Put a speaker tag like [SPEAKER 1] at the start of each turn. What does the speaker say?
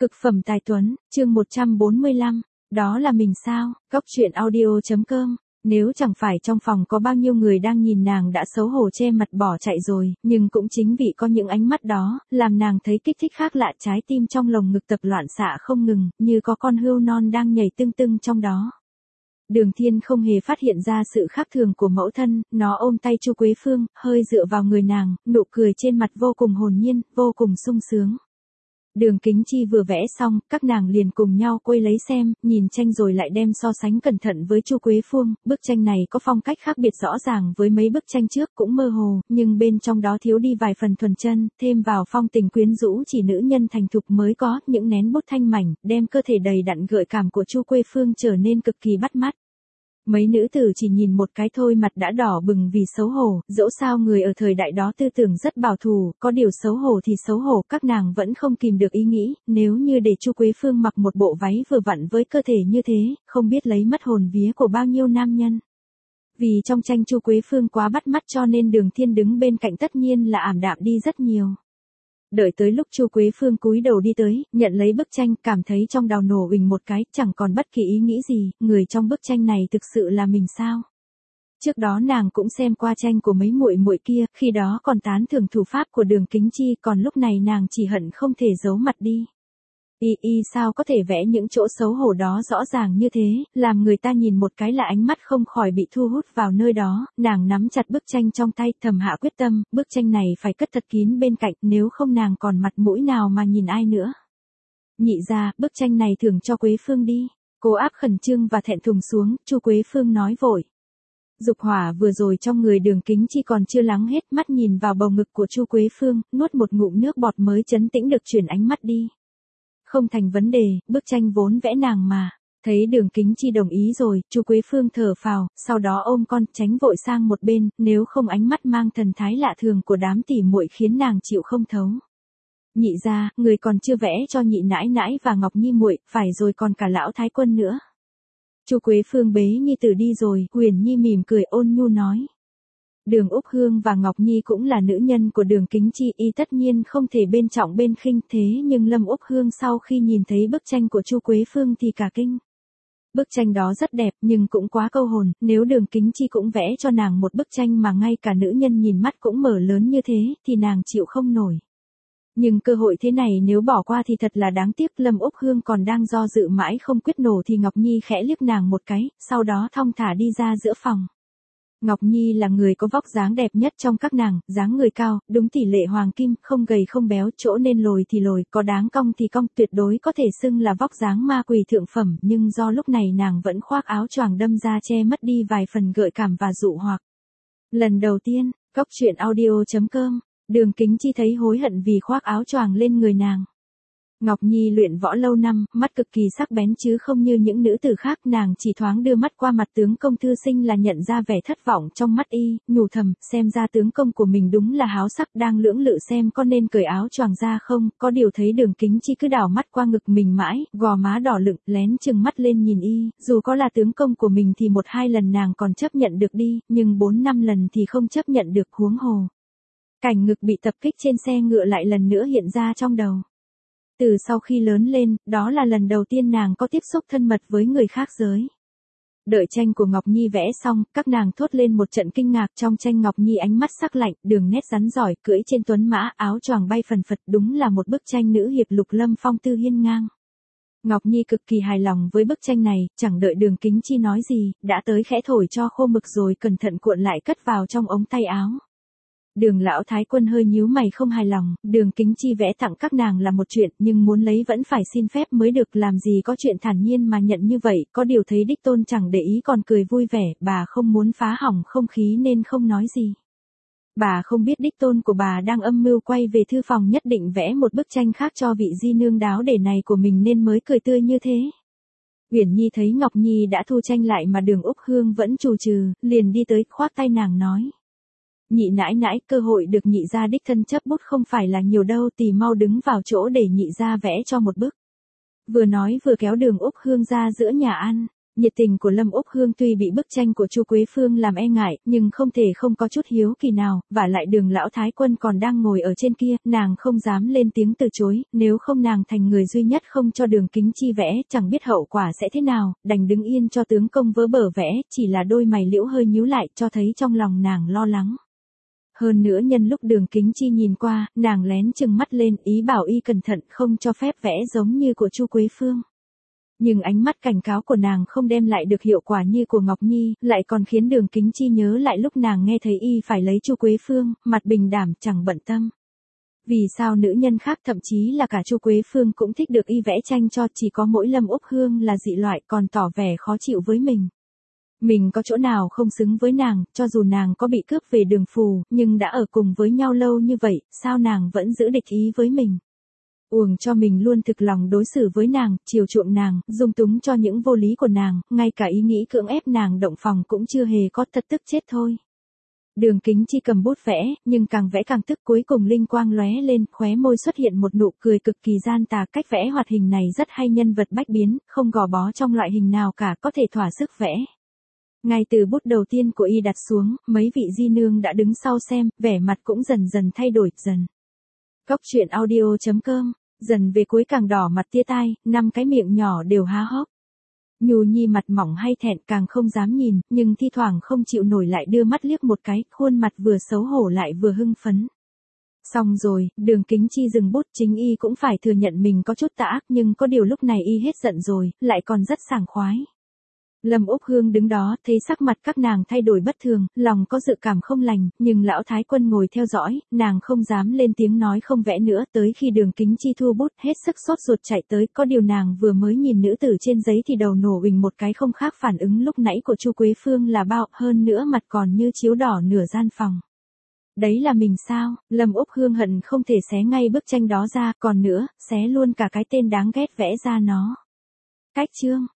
[SPEAKER 1] Cực phẩm tài tuấn, chương 145, đó là mình sao? Góc truyện audio.com. Nếu chẳng phải trong phòng có bao nhiêu người đang nhìn nàng đã xấu hổ che mặt bỏ chạy rồi, nhưng cũng chính vì có những ánh mắt đó, làm nàng thấy kích thích khác lạ, trái tim trong lồng ngực tập loạn xạ không ngừng, như có con hươu non đang nhảy tưng tưng trong đó. Đường Thiên không hề phát hiện ra sự khác thường của mẫu thân, nó ôm tay Chu Quế Phương, hơi dựa vào người nàng, nụ cười trên mặt vô cùng hồn nhiên, vô cùng sung sướng. Đường Kính Chi vừa vẽ xong, các nàng liền cùng nhau quay lấy xem, nhìn tranh rồi lại đem so sánh cẩn thận với Chu Quế Phương. Bức tranh này có phong cách khác biệt rõ ràng với mấy bức tranh trước, cũng mơ hồ, nhưng bên trong đó thiếu đi vài phần thuần chân, thêm vào phong tình quyến rũ chỉ nữ nhân thành thục mới có, những nén bút thanh mảnh, đem cơ thể đầy đặn gợi cảm của Chu Quế Phương trở nên cực kỳ bắt mắt. Mấy nữ tử chỉ nhìn một cái thôi mặt đã đỏ bừng vì xấu hổ, dẫu sao người ở thời đại đó tư tưởng rất bảo thủ, có điều xấu hổ thì xấu hổ, các nàng vẫn không kìm được ý nghĩ, nếu như để Chu Quế Phương mặc một bộ váy vừa vặn với cơ thể như thế, không biết lấy mất hồn vía của bao nhiêu nam nhân. Vì trong tranh Chu Quế Phương quá bắt mắt cho nên Đường Thiên đứng bên cạnh tất nhiên là ảm đạm đi rất nhiều. Đợi tới lúc Chu Quế Phương cúi đầu đi tới, nhận lấy bức tranh, cảm thấy trong đầu nổ ình một cái, chẳng còn bất kỳ ý nghĩ gì, người trong bức tranh này thực sự là mình sao? Trước đó nàng cũng xem qua tranh của mấy muội muội kia, khi đó còn tán thưởng thủ pháp của Đường Kính Chi, còn lúc này nàng chỉ hận không thể giấu mặt đi. Sao có thể vẽ những chỗ xấu hổ đó rõ ràng như thế, làm người ta nhìn một cái là ánh mắt không khỏi bị thu hút vào nơi đó, nàng nắm chặt bức tranh trong tay, thầm hạ quyết tâm, bức tranh này phải cất thật kín bên cạnh, nếu không nàng còn mặt mũi nào mà nhìn ai nữa. Nhị ra, bức tranh này thưởng cho Quế Phương đi. Cô áp khẩn trương và thẹn thùng xuống, Chu Quế Phương nói vội. Dục hỏa vừa rồi trong người Đường Kính Chi còn chưa lắng hết, mắt nhìn vào bầu ngực của Chu Quế Phương, nuốt một ngụm nước bọt mới trấn tĩnh được chuyển ánh mắt đi. Không thành vấn đề, bức tranh vốn vẽ nàng mà. Thấy Đường Kính Chi đồng ý rồi, Chu Quế Phương thở phào, sau đó ôm con, tránh vội sang một bên, nếu không ánh mắt mang thần thái lạ thường của đám tỉ muội khiến nàng chịu không thấu. Nhị ra, người còn chưa vẽ cho nhị nãi nãi và Ngọc Nhi muội, phải rồi còn cả lão thái quân nữa. Chu Quế Phương bế Nhi tử đi rồi, Huyền Nhi mỉm cười ôn nhu nói. Đường Úc Hương và Ngọc Nhi cũng là nữ nhân của Đường Kính Chi, y tất nhiên không thể bên trọng bên khinh, thế nhưng Lâm Úc Hương sau khi nhìn thấy bức tranh của Chu Quế Phương thì cả kinh. Bức tranh đó rất đẹp nhưng cũng quá câu hồn, nếu Đường Kính Chi cũng vẽ cho nàng một bức tranh mà ngay cả nữ nhân nhìn mắt cũng mở lớn như thế, thì nàng chịu không nổi. Nhưng cơ hội thế này nếu bỏ qua thì thật là đáng tiếc. Lâm Úc Hương còn đang do dự mãi không quyết nổ thì Ngọc Nhi khẽ liếc nàng một cái, sau đó thong thả đi ra giữa phòng. Ngọc Nhi là người có vóc dáng đẹp nhất trong các nàng, dáng người cao, đúng tỷ lệ hoàng kim, không gầy không béo, chỗ nên lồi thì lồi, có đáng cong thì cong, tuyệt đối có thể xưng là vóc dáng ma quỷ thượng phẩm, nhưng do lúc này nàng vẫn khoác áo choàng đâm ra che mất đi vài phần gợi cảm và dụ hoặc. Lần đầu tiên, góc truyện audio.com, Đường Kính Chi thấy hối hận vì khoác áo choàng lên người nàng. Ngọc Nhi luyện võ lâu năm, mắt cực kỳ sắc bén chứ không như những nữ tử khác, nàng chỉ thoáng đưa mắt qua mặt tướng công thư sinh là nhận ra vẻ thất vọng trong mắt y, nhủ thầm, xem ra tướng công của mình đúng là háo sắc, đang lưỡng lự xem có nên cởi áo choàng ra không, có điều thấy Đường Kính Chi cứ đảo mắt qua ngực mình mãi, gò má đỏ lựng, lén chừng mắt lên nhìn y, dù có là tướng công của mình thì 1-2 lần nàng còn chấp nhận được đi, nhưng 4-5 lần thì không chấp nhận được, huống hồ. Cảnh ngực bị tập kích trên xe ngựa lại lần nữa hiện ra trong đầu. Từ sau khi lớn lên, đó là lần đầu tiên nàng có tiếp xúc thân mật với người khác giới. Đợi tranh của Ngọc Nhi vẽ xong, các nàng thốt lên một trận kinh ngạc. Trong tranh Ngọc Nhi ánh mắt sắc lạnh, đường nét rắn giỏi, cưỡi trên tuấn mã, áo choàng bay phần phật, đúng là một bức tranh nữ hiệp lục lâm phong tư hiên ngang. Ngọc Nhi cực kỳ hài lòng với bức tranh này, chẳng đợi Đường Kính Chi nói gì, đã tới khẽ thổi cho khô mực rồi cẩn thận cuộn lại cất vào trong ống tay áo. Đường lão thái quân hơi nhíu mày không hài lòng, Đường Kính Chi vẽ tặng các nàng là một chuyện, nhưng muốn lấy vẫn phải xin phép mới được, làm gì có chuyện thản nhiên mà nhận như vậy, có điều thấy đích tôn chẳng để ý còn cười vui vẻ, bà không muốn phá hỏng không khí nên không nói gì. Bà không biết đích tôn của bà đang âm mưu quay về thư phòng nhất định vẽ một bức tranh khác cho vị di nương đáo để này của mình nên mới cười tươi như thế. Uyển Nhi thấy Ngọc Nhi đã thu tranh lại mà Đường Úc Hương vẫn trù trừ, liền đi tới khoác tay nàng nói. Nhị nãi nãi, cơ hội được nhị gia đích thân chấp bút không phải là nhiều đâu, tì mau đứng vào chỗ để nhị gia vẽ cho một bức. Vừa nói vừa kéo Đường Úc Hương ra giữa nhà ăn. Nhiệt tình của Lâm Úc Hương tuy bị bức tranh của Chu Quế Phương làm e ngại, nhưng không thể không có chút hiếu kỳ nào, vả lại Đường lão thái quân còn đang ngồi ở trên kia, nàng không dám lên tiếng từ chối, nếu không nàng thành người duy nhất không cho Đường Kính Chi vẽ, chẳng biết hậu quả sẽ thế nào, đành đứng yên cho tướng công vỡ bờ vẽ, chỉ là đôi mày liễu hơi nhíu lại, cho thấy trong lòng nàng lo lắng. Hơn nữa nhân lúc Đường Kính Chi nhìn qua, nàng lén trừng mắt lên, ý bảo y cẩn thận không cho phép vẽ giống như của Chu Quế Phương. Nhưng ánh mắt cảnh cáo của nàng không đem lại được hiệu quả như của Ngọc Nhi, lại còn khiến Đường Kính Chi nhớ lại lúc nàng nghe thấy y phải lấy Chu Quế Phương, mặt bình đảm chẳng bận tâm. Vì sao nữ nhân khác thậm chí là cả Chu Quế Phương cũng thích được y vẽ tranh cho, chỉ có mỗi Lâm Úc Hương là dị loại, còn tỏ vẻ khó chịu với mình. Mình có chỗ nào không xứng với nàng, cho dù nàng có bị cướp về Đường Phù, nhưng đã ở cùng với nhau lâu như vậy, sao nàng vẫn giữ địch ý với mình? Uổng cho mình luôn thực lòng đối xử với nàng, chiều chuộng nàng, dung túng cho những vô lý của nàng, ngay cả ý nghĩ cưỡng ép nàng động phòng cũng chưa hề có, thật tức chết thôi. Đường Kính Chi cầm bút vẽ, nhưng càng vẽ càng tức, cuối cùng linh quang lóe lên, khóe môi xuất hiện một nụ cười cực kỳ gian tà, cách vẽ hoạt hình này rất hay, nhân vật bách biến, không gò bó trong loại hình nào cả, có thể thỏa sức vẽ. Ngay từ bút đầu tiên của y đặt xuống, mấy vị di nương đã đứng sau xem, vẻ mặt cũng dần dần thay đổi dần. Cóc truyện audio.com, dần về cuối càng đỏ mặt tia tai, 5 cái miệng nhỏ đều há hốc. Nhu Nhi mặt mỏng hay thẹn càng không dám nhìn, nhưng thi thoảng không chịu nổi lại đưa mắt liếc một cái, khuôn mặt vừa xấu hổ lại vừa hưng phấn. Xong rồi, Đường Kính Chi dừng bút, chính y cũng phải thừa nhận mình có chút tà ác, nhưng có điều lúc này y hết giận rồi, lại còn rất sảng khoái. Lâm Úc Hương đứng đó, thấy sắc mặt các nàng thay đổi bất thường, lòng có dự cảm không lành, nhưng lão thái quân ngồi theo dõi, nàng không dám lên tiếng nói không vẽ nữa, tới khi Đường Kính Chi thu bút, hết sức sốt ruột chạy tới, có điều nàng vừa mới nhìn nữ tử trên giấy thì đầu nổ huỳnh một cái, không khác phản ứng lúc nãy của Chu Quế Phương là bao, hơn nữa mặt còn như chiếu đỏ nửa gian phòng. Đấy là mình sao? Lâm Úc Hương hận không thể xé ngay bức tranh đó ra, còn nữa, xé luôn cả cái tên đáng ghét vẽ ra nó. Cách chương